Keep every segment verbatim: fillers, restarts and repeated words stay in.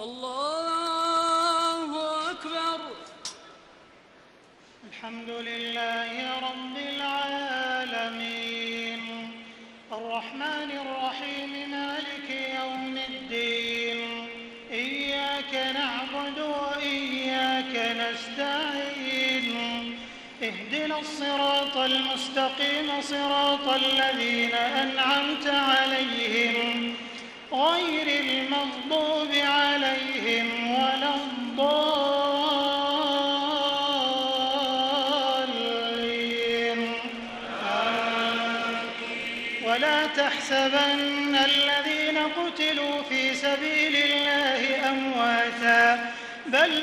الله أكبر. الحمد لله رب العالمين الرحمن الرحيم مالك يوم الدين إياك نعبد وإياك نستعين اهدنا الصراط المستقيم صراط الذين أنعمت عليهم غير المغضوب عليهم ولا الضالين ولا تحسبن الذين قتلوا في سبيل الله أمواتا بل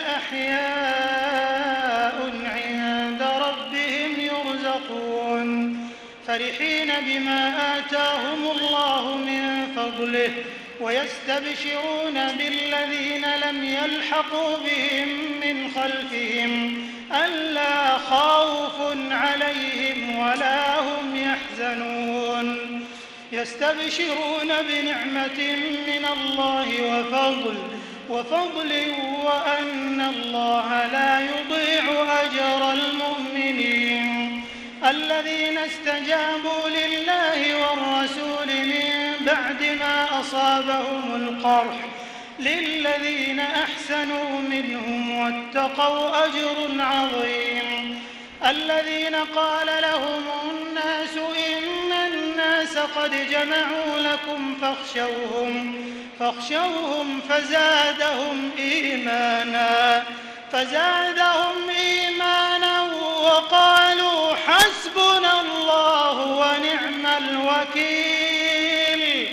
أحياء عند ربهم يرزقون فرحين بما آتاهم الله من فضله ويستبشرون بالذين لم يلحقوا بهم من خلفهم ألا خوف عليهم ولا هم يحزنون يستبشرون بنعمة من الله وفضل وفضل وأن الله لا يضيع أجر المؤمنين الذين استجابوا لله والرسول من بعد ما أصابهم القرح للذين أحسنوا منهم واتقوا أجر عظيم الذين قال لهم الناس إن الناس قد جمعوا لكم فاخشوهم فاخشوهم فزادهم إيمانا فزادهم إيمانا وقالوا حسبنا الله ونعم الوكيل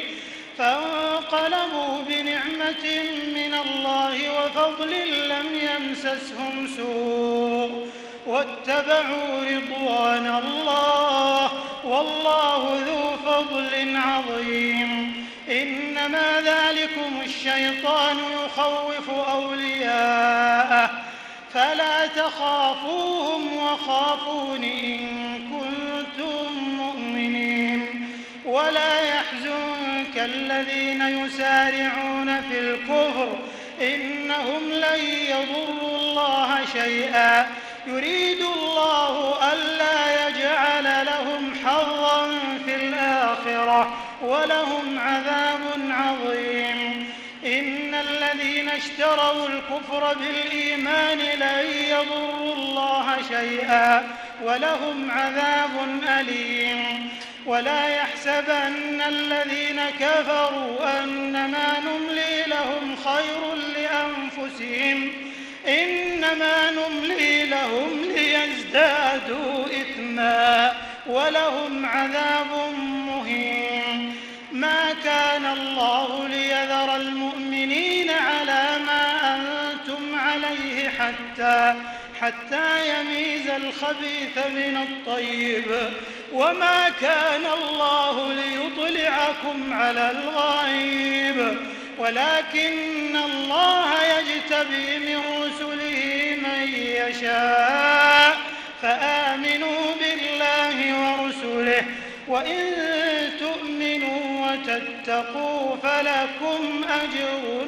فانقلبوا بنعمة من الله وفضل لم يمسسهم سوء واتبعوا رضوان الله والله ذو فضل عظيم إنما ذلكم الشيطان يخوف أولياءه فلا تخافوهم وخافون إن كنتم مؤمنين ولا يحزنك الذين يسارعون في الكفر إنهم لن يضروا الله شيئا يريد الله ألا يجعل لهم حظا في الآخرة ولهم عذاب عظيم إن الذين اشتروا الكفر بالإيمان لن يضروا الله شيئا ولهم عذاب أليم ولا يحسبن الذين كفروا أنما نملي لهم خير لأنفسهم إنما نملي لهم ليزدادوا إثما ولهم عذاب مهين ما كان الله ليذر المؤمنين على ما أنتم عليه حتى حتى يميز الخبيث من الطيب وما كان الله ليطلعكم على الغيب ولكن الله يجتبي من رسله من يشاء فآمنوا بالله ورسله وإن تؤمنوا وتتقوا فلكم أجر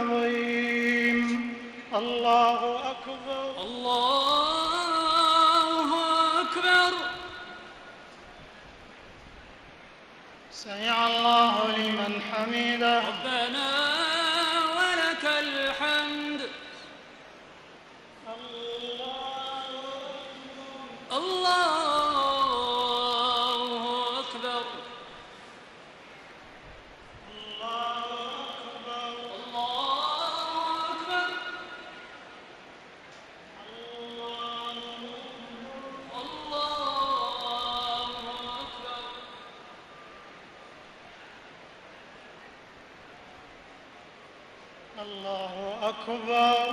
عظيم الله أكبر الله أكبر. سمع الله لمن حمده ربنا ولك الحمد. الله أكبر. الله أكبر.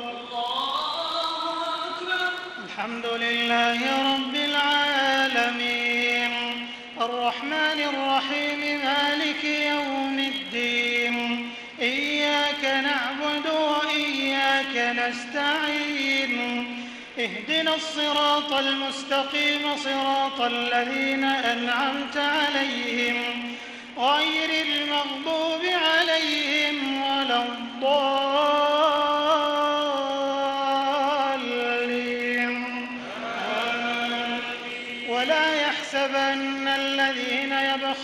الحمد لله رب العالمين الرحمن الرحيم مالك يوم الدين إياك نعبد وإياك نستعين اهدنا الصراط المستقيم صراط الذين أنعمت عليهم غير المغضوب عليهم ولا الضالين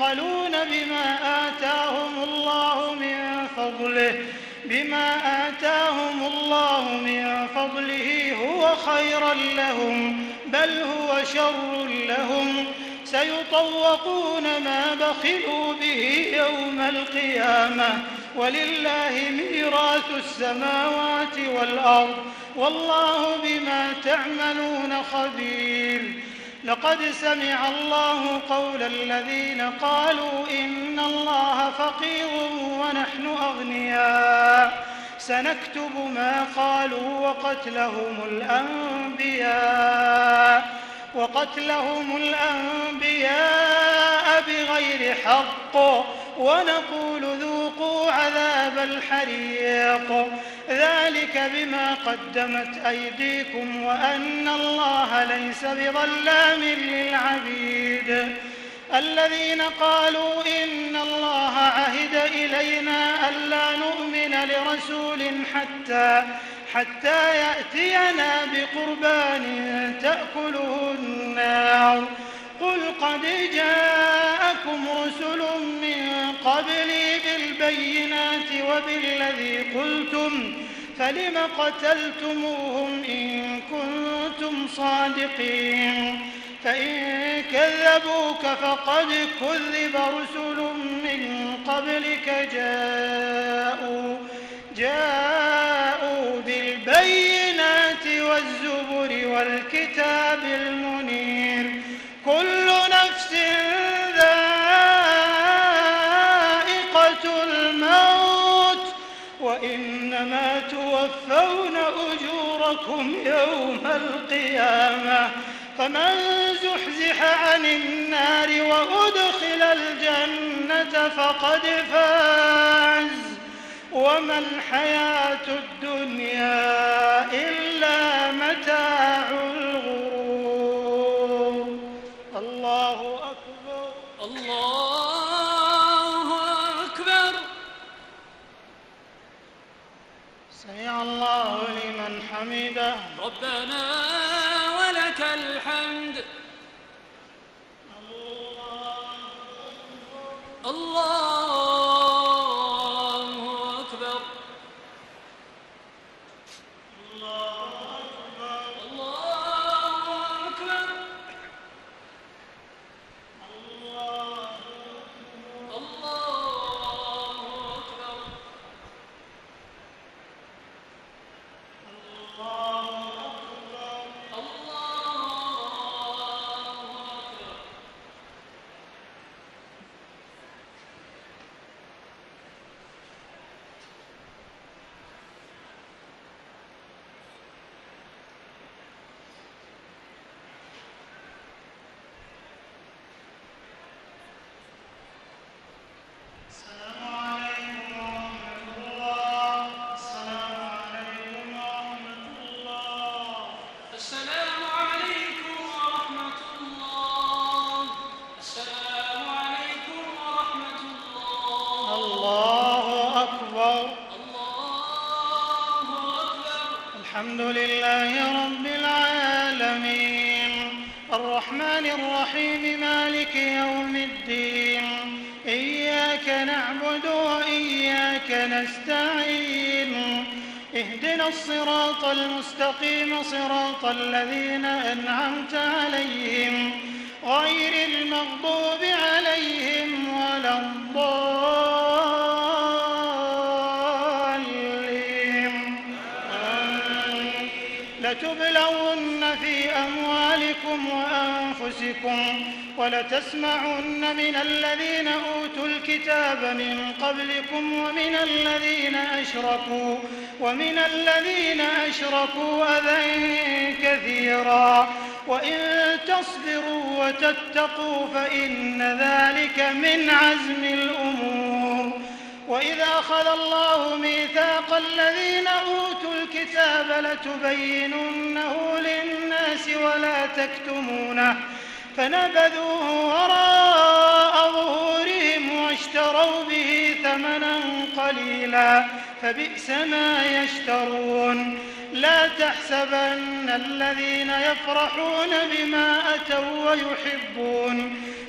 يبخلون بما آتاهم الله من فضله بما آتاهم الله من فضله هو خيرا لهم بل هو شر لهم سيطوقون ما بخلوا به يوم القيامة ولله ميراث السماوات والأرض والله بما تعملون خبير. لقد سمع الله قول الذين قالوا إن الله فقير ونحن أغنياء سنكتب ما قالوا وقتلهم الأنبياء وقتلهم الأنبياء بغير حق ونقول ذوقوا عذاب الحريق ذلك بما قدمت أيديكم وأن الله ليس بظلام للعبيد. الذين قالوا إن الله عهد إلينا ألا نؤمن لرسول حتى حتى يأتينا بقربان تأكله النار قل قد جاءكم رسل من قبلي بالبينات وبالذي قلتم فلم قتلتموهم إن كنتم صادقين فإن كذبوك فقد كذب رسل من قبلك جاءوا جاءوا بالبينات والزبر والكتاب المنير كل نفس ذائقة الموت وإنما توفون أجوركم يوم القيامة فمن زحزح عن النار وأدخل الجنة فقد فاز وما الحياة الدنيا إلا متاع الغرور. الله أكبر الله أكبر. سمع الله لمن حمده. ربنا ولك الحمد. الله الحمد لله رب العالمين الرحمن الرحيم مالك يوم الدين إياك نعبد وإياك نستعين اهدنا الصراط المستقيم صراط الذين أنعمت عليهم غير المغضوب عليهم ولا الضالين. لتبلون في أموالكم وأنفسكم ولتسمعن من الذين أوتوا الكتاب من قبلكم ومن الذين أشركوا ومن الذين أشركوا أذى كثيرا وإن تصبروا وتتقوا فإن ذلك من عزم الأمور. وإذا أخذ الله ميثاق الذين أوتوا الكتاب لتبيننه للناس ولا تكتمونه فنبذوه وراء ظهورهم واشتروا به ثمنا قليلا فبئس ما يشترون. لا تحسبن الذين يفرحون بما أتوا ويحبون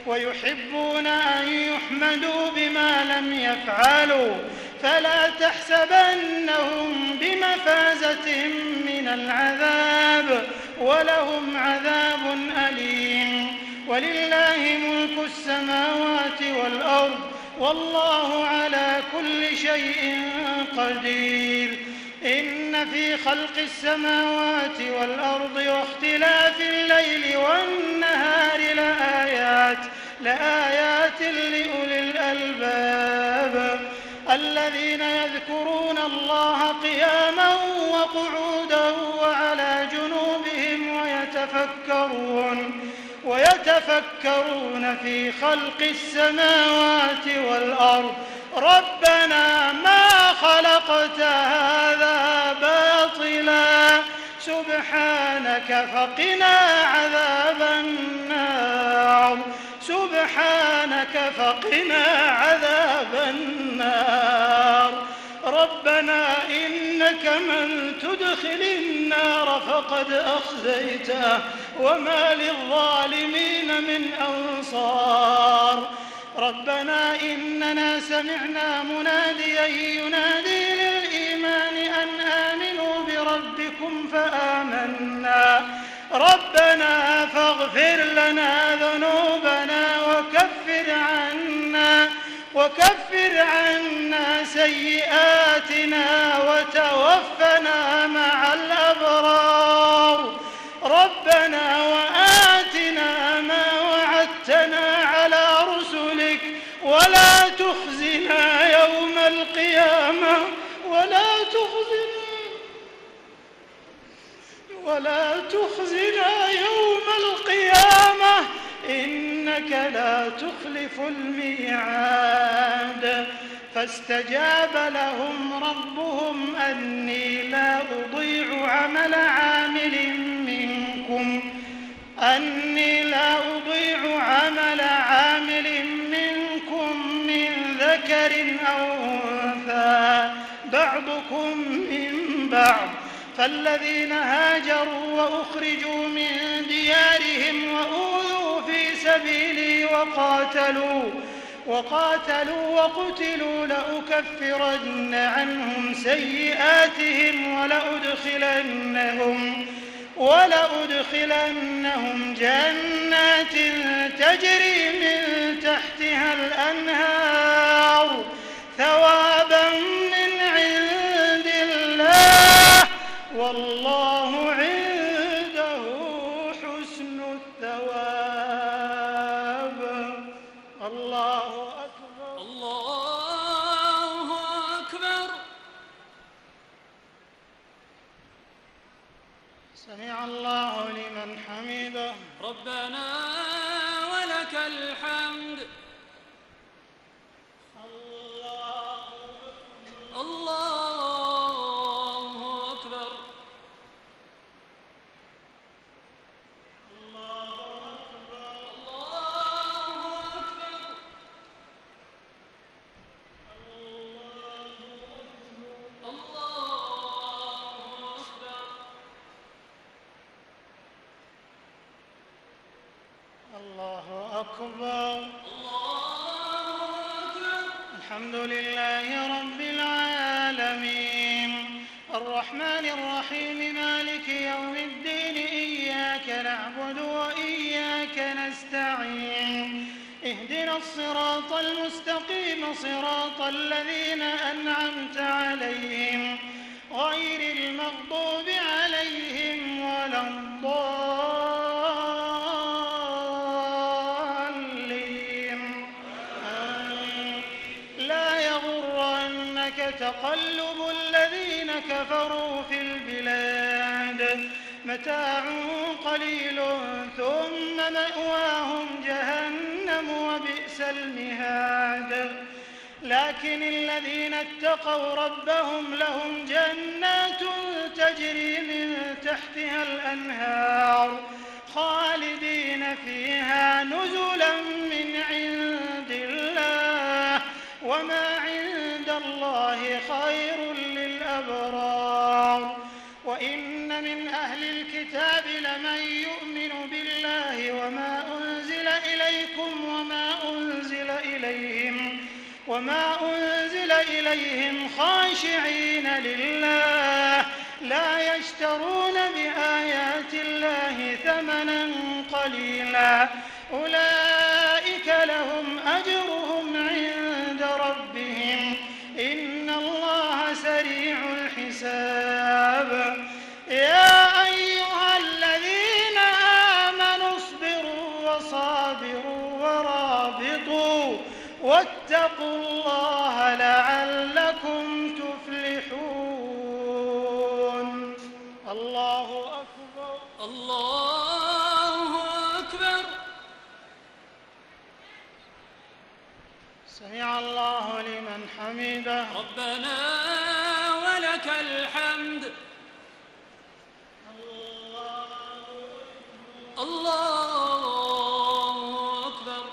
ويحبون أن يحمدوا بما لم يفعلوا فلا تحسبنهم بمفازة من العذاب ولهم عذاب أليم. ولله ملك السماوات والأرض والله على كل شيء قدير. إن في خلق السماوات والأرض واختلاف الليل والنهار لآيات لآيات لأولي الألباب الذين يذكرون الله قياما وقعودا وعلى جنوبهم ويتفكرون ويتفكرون في خلق السماوات والأرض ربنا ما خلقت هذا باطلا سبحانك فقنا عذاب النار سبحانك فقنا عذاب النار. ربنا إنك من تدخل النار فقد أخزيته وما للظالمين من أنصار. ربنا إننا سمعنا مناديا ينادي للإيمان أن آمنوا بربكم فآمنا ربنا فاغفر لنا ذنوبنا وكفر عنا وكفر عنا سيئاتنا وتوفنا مع الأبرار. ربنا وآتنا ما وعدتنا على رسلك ولا تخزنا يوم القيامة ولا تخزنا ولا تخزنا يوم القيامة إنك لا تخلف الميعاد. فاستجاب لهم ربهم أني لا أضيع عمل عامل منكم أني لا أضيع عمل عامل منكم من ذكر أو أنثى بعضكم من بعض فالذين هاجروا وأخرجوا من ديارهم وأوذوا في سبيلي وقاتلوا وقاتلوا وقتلوا لأكفرن عنهم سيئاتهم ولأدخلنهم ولأدخلنهم جنات تجري من تحتها الأنهار ثوابا من عند الله والله عنده حسن الثواب. الله أكبر الله أكبر. سمع الله لمن حمده. ربنا ولك الحمد. الله الله أكبر. الله أكبر الله أكبر. الله أكبر. الحمد لله رب العالمين الرحمن الرحيم مالك يوم الدين إياك نعبد وإياك نستعين اهدنا الصراط المستقيم صراط الذين أنعمت عليهم غير المغضوب عليهم ولا الضالين. آمين. لا يغرنك تقلب الذين كفروا في البلاد متاع قليل ثم مأواهم جهنم وبئس المهاد. لكن الذين اتقوا ربهم لهم جنات تجري من تحتها الأنهار خالدين فيها نزلا من عند الله وما عند الله خير للأبرار. وإن من أهل الكتاب لمن يؤمن بالله وما أنزل إليكم وما أنزل إليهم خاشعين لله لا يشترون بآيات الله ثمنا قليلا أولئك لهم أجرهم عند ربهم إن الله سريع الحساب يا أيها الذين آمنوا اصبروا وصابروا ورابطوا واتقوا الله لعلكم تفلحون الله أكبر الله أكبر. سمع الله لمن حمده ربنا ولك الحمد. الله أكبر.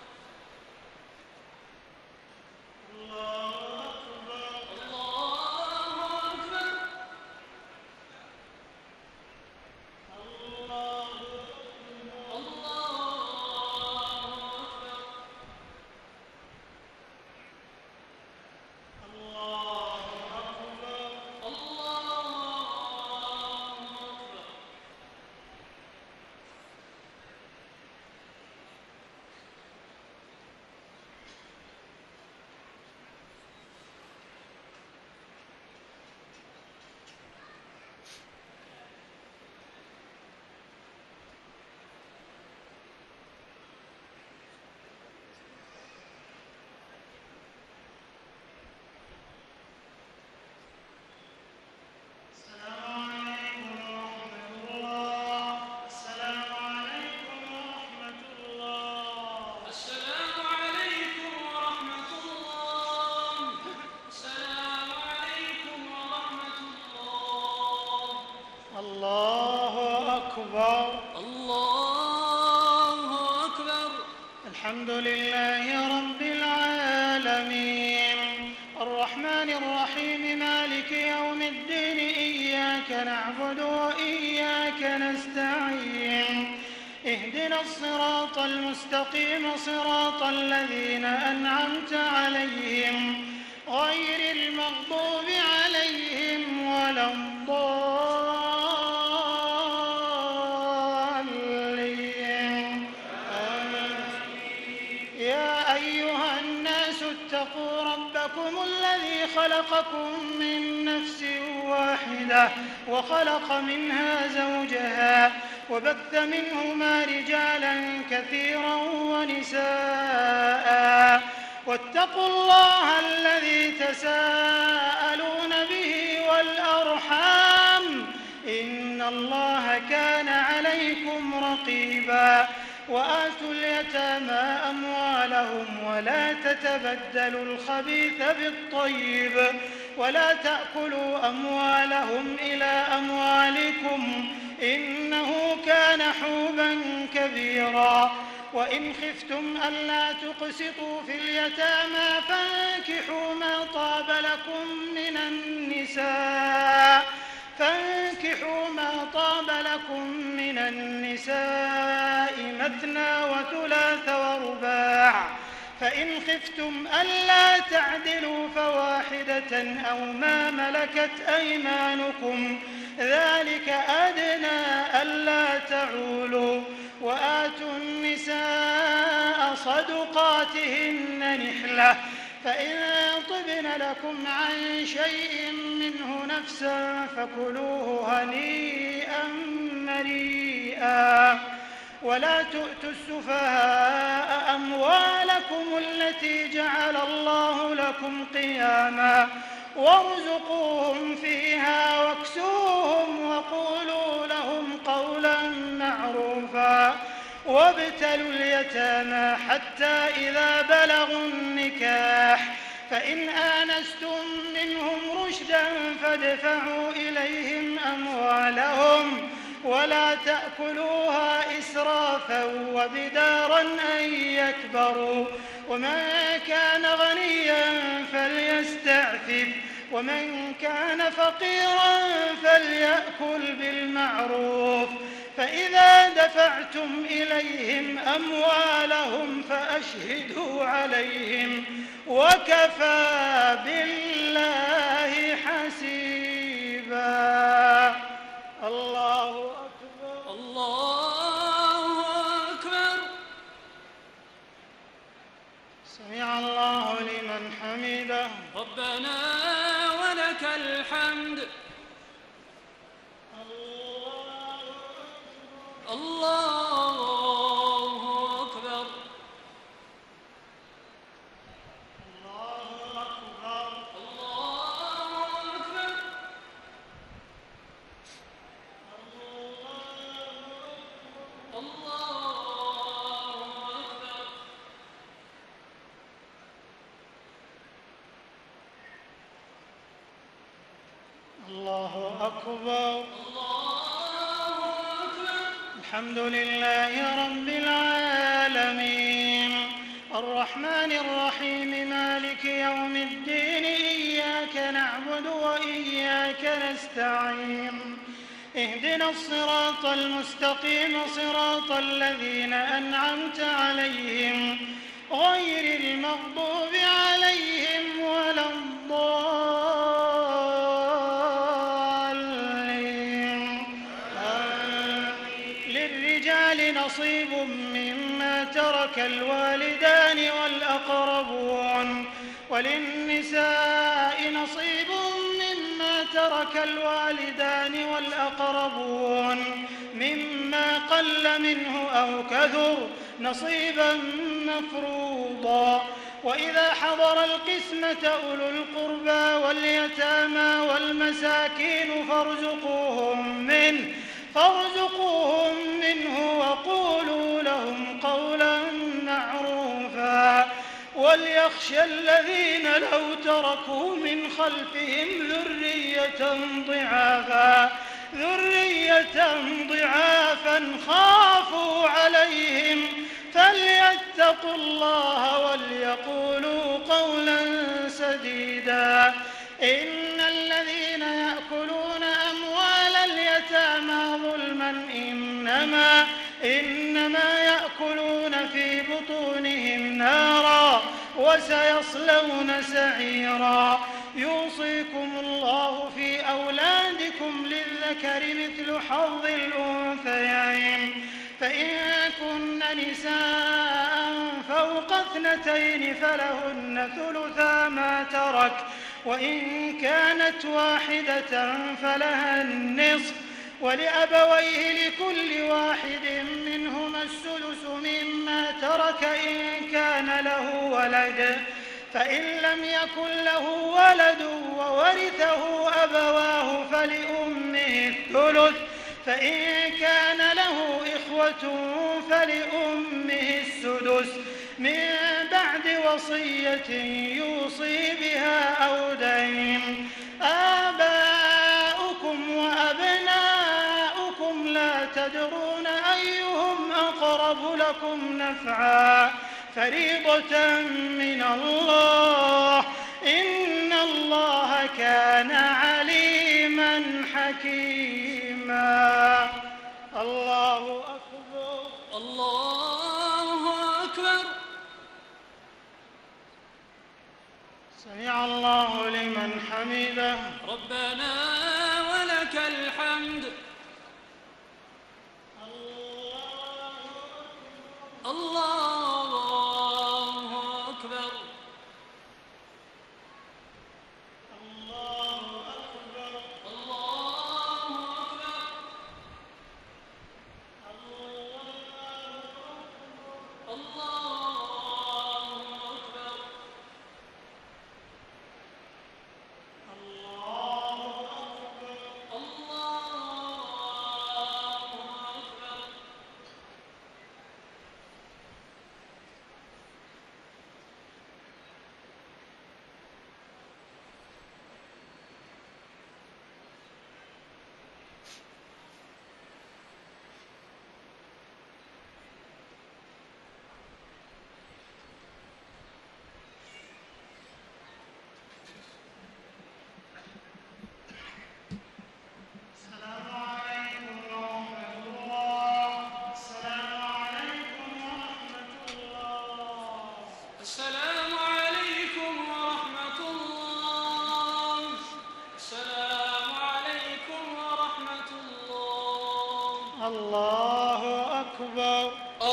الحمد لله رب العالمين الرحمن الرحيم مالك يوم الدين إياك نعبد وإياك نستعين اهدنا الصراط المستقيم صراط الذين أنعمت عليهم غير المغضوب عليهم ولا الضالين يا أيها الناس اتقوا ربكم الذي خلقكم من نفس واحدة وخلق منها زوجها وبث منهما رجالا كثيرا ونساء واتقوا الله الذي تساءلون به والأرحام إن الله كان عليكم رقيبا وآتوا اليتامى أموالهم ولا تتبدلوا الخبيث بالطيب ولا تأكلوا أموالهم إلى أموالكم إنه كان حوبا كبيرا وإن خفتم ألا تقسطوا في اليتامى فانكحوا ما طاب لكم من النساء فانكحوا ما طاب لكم من النساء مثنى وثلاث ورباع فإن خفتم ألا تعدلوا فواحدة أو ما ملكت أيمانكم ذلك أدنى ألا تعولوا وآتوا النساء صدقاتهن نحلة فإن طبن لكم عن شيء منه نفسا فكلوه هنيئا مريئا ولا تؤتوا السفهاء أموالكم التي جعل الله لكم قياما وارزقوهم فيها واكسوهم وقولوا لهم قولا معروفا وابتلوا اليتامى حتى إذا بلغوا النكاح فإن آنستم منهم رشدا فادفعوا إليهم أموالهم ولا تأكلوها إسرافا وبدارا أن يكبروا ومن كان غنيا فليستعفف ومن كان فقيرا فليأكل بالمعروف فإذا دفعتم إليهم أموالهم فأشهدوا عليهم وكفى بالله حسيبا. الله أكبر. الله أكبر. سمع الله لمن حمده. ربنا ولك الحمد. الله أكبر. الله أكبر. الله أكبر. الله أكبر. الله أكبر. الله أكبر. الحمد لله رب العالمين الرحمن الرحيم مالك يوم الدين إياك نعبد وإياك نستعين اهدنا الصراط المستقيم صراط الذين أنعمت عليهم غير المغضوب عليهم ولا الضالين. للرجال نصيب مما ترك الوالدان والأقربون وللنساء نصيب مما ترك الوالدان والأقربون مما قل منه أو كثر نصيبا مفروضا. وإذا حضر القسمة أولو القربى واليتامى والمساكين فارزقوهم منه فارزقوهم منه وقولوا لهم قولا معروفا. وليخشى الذين لو تركوا من خلفهم ذرية ضعافا ذرية ضعافا خافوا عليهم فليتقوا الله وليقولوا قولا سديدا. إن الذين يأكلون أموال اليتامى ظلما إنما إنما يأكلون في بطونهم نارا وسيصلون سعيرا. يوصيكم الله في أولادكم للذكر مثل حظ الأنثيين فإن كن نساء فوق اثنتين فلهن ثلثا ما ترك وإن كانت واحدة فلها النصف ولأبويه لكل واحد منهما السدس مما ترك إن كان له ولد فإن لم يكن له ولد وورثه أبواه فلأمه الثلث فإن كان له إخوة فلأمه السدس من بعد وصية يوصي بها أو دين. آباؤكم وأبناؤكم لا تدرون أيهم أقرب لكم نفعا فريضة من الله إن الله كان عليما حكيما. الله أكبر. الله أكبر. سمع الله لمن حمده. ربنا ولك الحمد. الله أكبر. الله أكبر. الله أكبر. الله أكبر. الله أكبر. الله أكبر.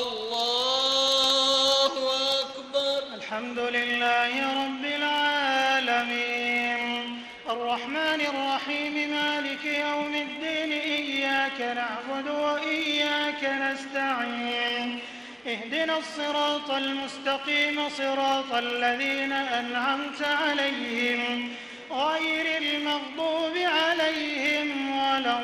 الله أكبر. الحمد لله رب العالمين الرحمن الرحيم مالك يوم الدين إياك نعبد وإياك نستعين اهدنا الصراط المستقيم صراط الذين أنعمت عليهم غير المغضوب عليهم ولا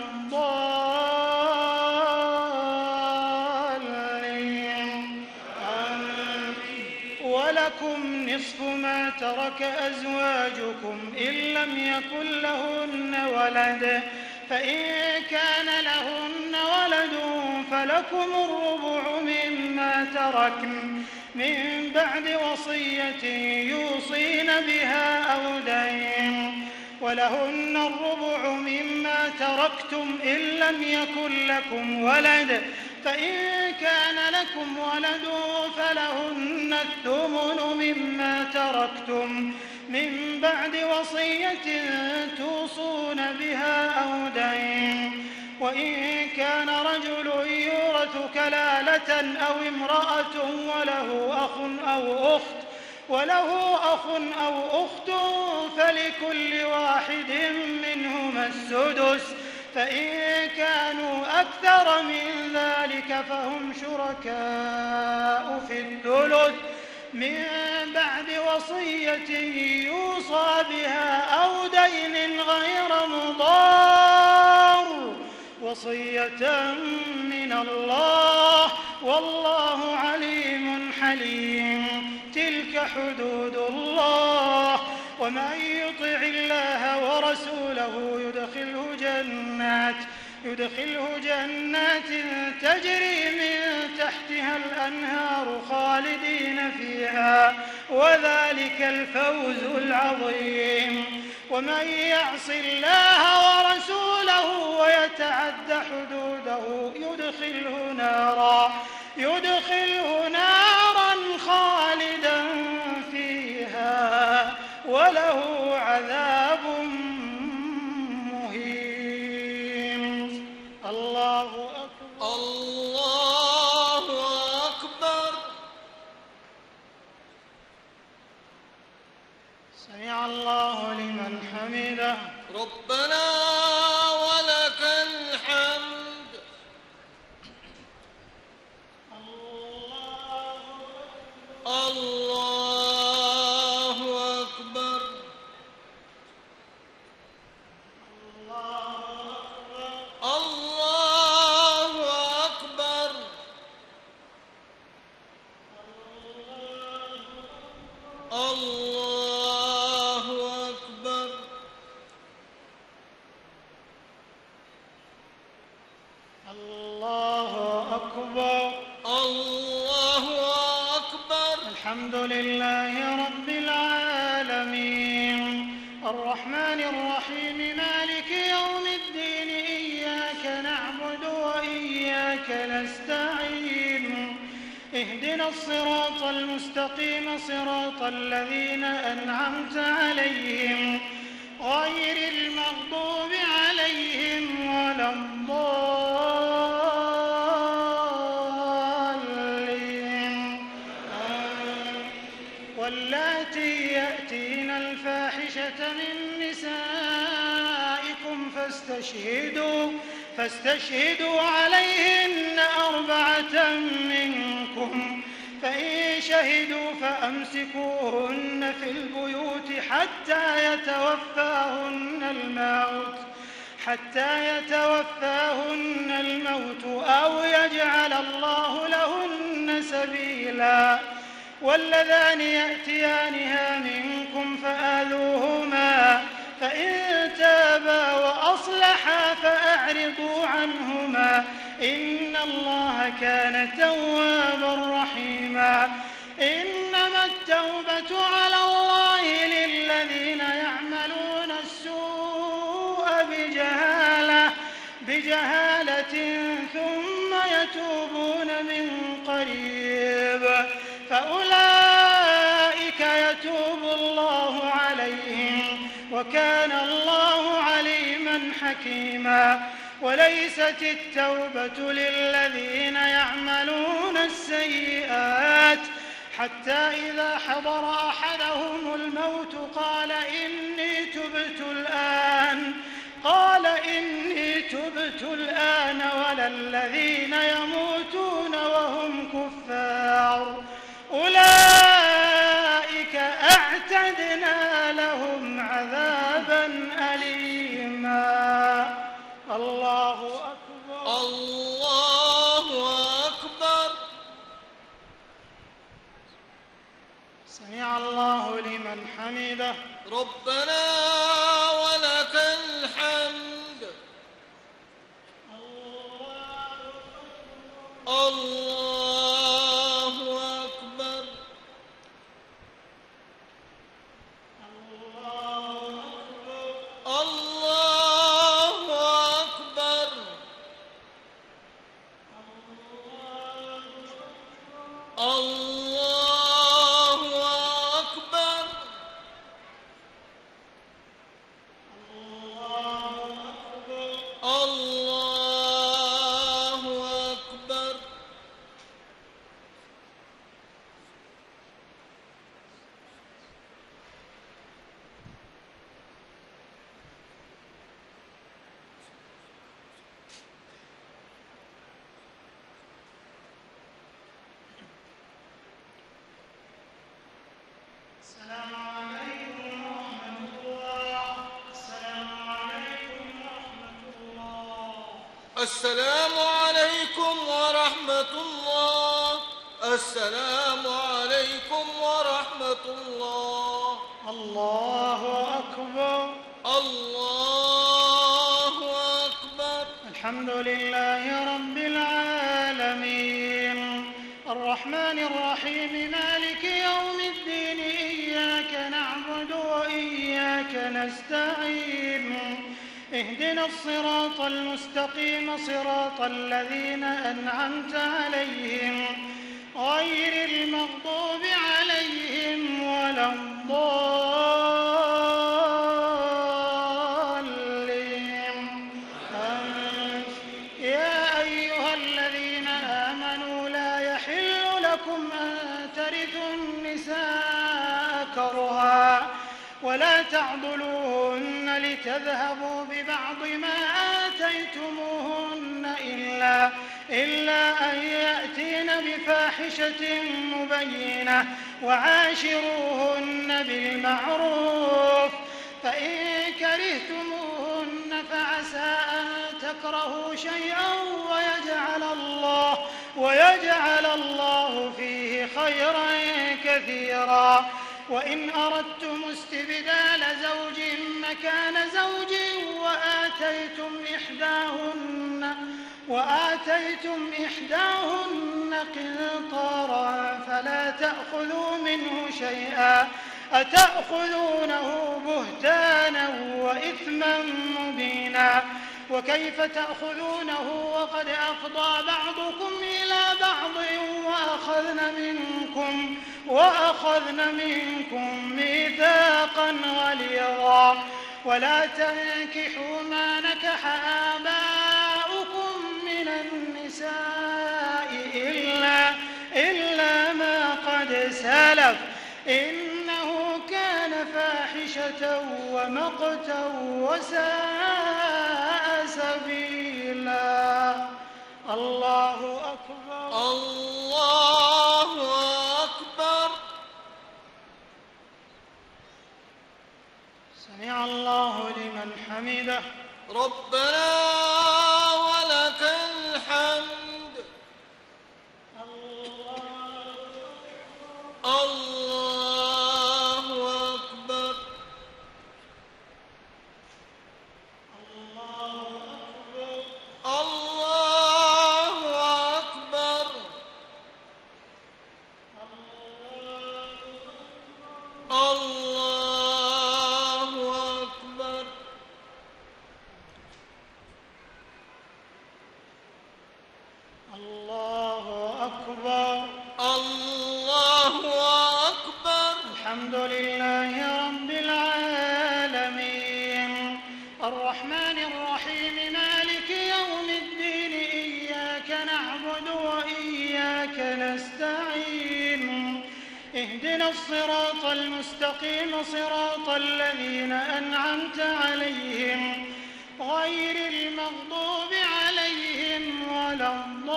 الضالين آمين. ولكم نصف ما ترك أزواجكم إن لم يكن لهن ولد فإن كان لهن ولد فلكم الربع مما تركن من بعد وصية يوصين بها أو دين ولهن الربع مما تركتم إن لم يكن لكم ولد فإن كان لكم ولد فلهن الثمن مما تركتم من بعد وصية توصون بها أو دين وإن كان رجل يورث كلالة أو امرأة وله أخ أو أخت وله أخ أو أخت فلكل واحد منهما السدس فإن كانوا أكثر من ذلك فهم شركاء في الثلث من بعد وصية يوصى بها أو دين غير مضار وصية من الله والله عليم حليم. تلك حدود الله ومن يطع الله ورسوله يدخله جنات يدخله جنات تجري من تحتها الأنهار خالدين فيها وذلك الفوز العظيم. ومن يعص الله ورسوله ويتعد حدوده يدخله نارا يدخله نارا خالدا فيها وله عذاب مهين. الله أكبر. الله أكبر. سمع الله لمن حمده. ربنا ولك الحمد. الله أكبر. الله أكبر. الله أكبر. الله أكبر. الله أكبر. الحمد لله رب العالمين الرحمن الرحيم مالك يوم الدين إياك نعبد وإياك نستعين اهدنا الصراط المستقيم صراط الذين أنعمت عليهم غير المغضوب عليهم ولا الضالين آمين. واللاتي يأتين الفاحشة من نسائكم فاستشهدوا فاستشهدوا عليهن أربعة منكم فإن شهدوا فأمسكوهن في البيوت حتى يتوفاهن الموت حتى يتوفاهن الموت أو يجعل الله لهن سبيلا. واللذان يأتيانها منكم فآذوهما فإن تابا وأصلحا فأعرضوا عنهما إن الله كان توابا رحيما. إنما التوبة على الله للذين يعملون السوء بجهالة بجهالة ثم يتوبون من قريب فأولئك يتوب الله عليهم وكان الله عليما حكيما. وليست التوبة للذين يعملون السيئات حتى إذا حضر أحدهم الموت قال إني تبت الآن قال إني تبت الآن ولا الذين يموتون وهم كفار أولئك أعتدنا لهم عذابا أليما. الله أكبر. الله أكبر. سمع الله لمن حمده. ربنا ولك الحمد. الله أكبر. الله أكبر. الله أكبر. الله أكبر. السلام عليكم ورحمة الله. السلام عليكم ورحمة الله. السلام عليكم ورحمة الله. السلام عليكم ورحمة الله. الله أكبر. الله أكبر. الحمد لله رب العالمين الرحمن الرحيم مالك يوم الدين إياك نعبد وإياك نستعين اهدنا الصراط المستقيم صراط الذين أنعمت عليهم غير المغضوب عليهم ولا الضالين. آمين. يا أيها الذين آمنوا لا يحل لكم أن ترثوا النساء كرها ولا تعضلوهن لتذهبوا ببعض ما آتيتموهن إلا, إلا أن يأتين بفاحشة مبينة وعاشروهن بالمعروف فإن كرهتموهن فعسى أن تكرهوا شيئا ويجعل الله, ويجعل الله فيه خيرا كثيرا. وإن أردتم استبدال زوج مكان زوج وآتيتم إحداهن, وآتيتم إحداهن قنطارا فلا تأخذوا منه شيئا أتأخذونه بهتانا وإثما مبينا. وكيف تأخذونه وقد أفضى بعضكم إلى بعض وأخذن منكم, وأخذن منكم ميثاقا غليظا. ولا تنكحوا ما نكح آباؤكم من النساء إلا, إلا ما قد سلف إنه كان فاحشة ومقتا وساء سبيلا. الله أكبر. الله أكبر. سمع الله لمن حمده. ربنا ولك الحمد. الله أكبر. الله أكبر. الله أكبر. الله أكبر. الله أكبر. الحمد لله رب العالمين الرحمن الرحيم مالك يوم اهدنا الصراط المستقيم صراط الذين أنعمت عليهم غير المغضوب عليهم ولا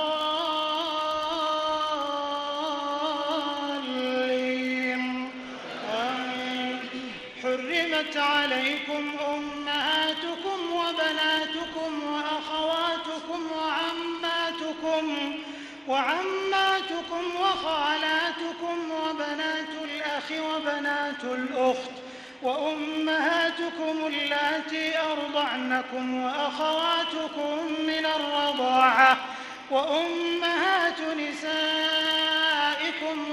الضالين آمين. حرمت عليكم أمهاتكم وبناتكم وأخواتكم وعماتكم وعماتكم وخالاتكم وبنات الأخ وبنات الأخت وأمهاتكم اللاتي أرضعنكم وأخواتكم من الرضاعة وأمهات نسائكم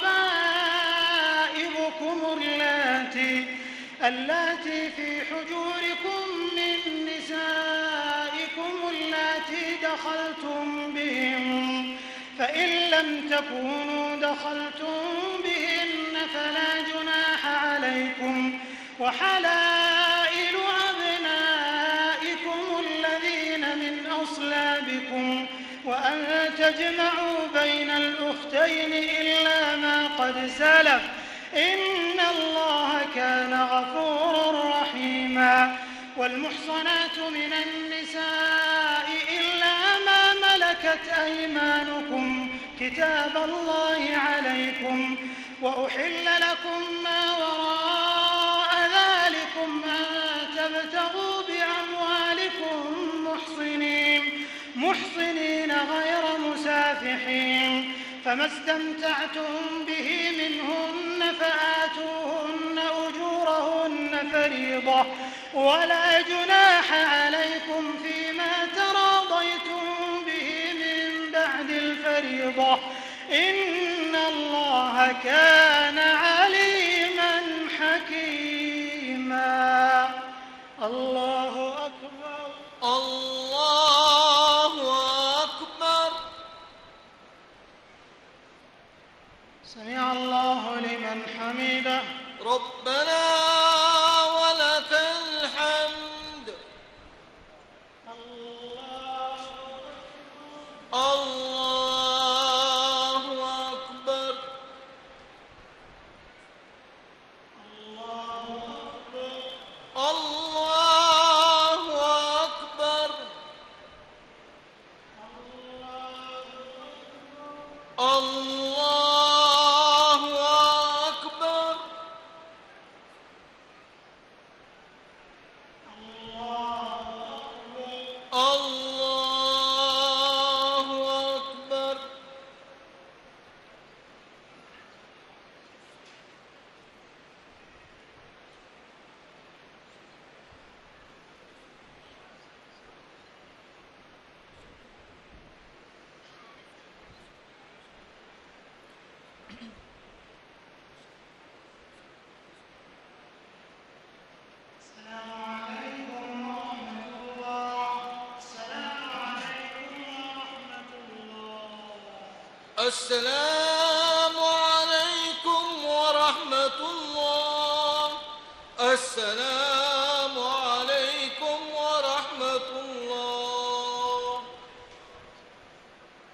وربائبكم اللاتي اللاتي في حجوركم من نسائكم اللاتي دخلتم بهم فإن لم تكونوا دخلتم بهن فلا جناح عليكم وحلائل أبنائكم الذين من أصلابكم وأن تجمعوا بين الأختين إلا ما قد سلف إن الله كان غفورا رحيما. والمحصنات من النساء إلا ما ملكت أيمانكم كتاب الله عليكم وأحل لكم ما وراء ذلكم أن تبتغوا بأموالكم محصنين محصنين غير مسافحين فما استمتعتم به منهن فآتوهن أجورهن فريضة ولا جناح عليكم فيما تراضيتم به من بعد الفريضة إن الله كان عليما حكيما. الله أكبر. الله أكبر. سمع الله لمن حمده. ربنا ولك الحمد. الله الله أكبر. الله أكبر. الله أكبر. الله أكبر. الله أكبر. السلام عليكم ورحمة الله. السلام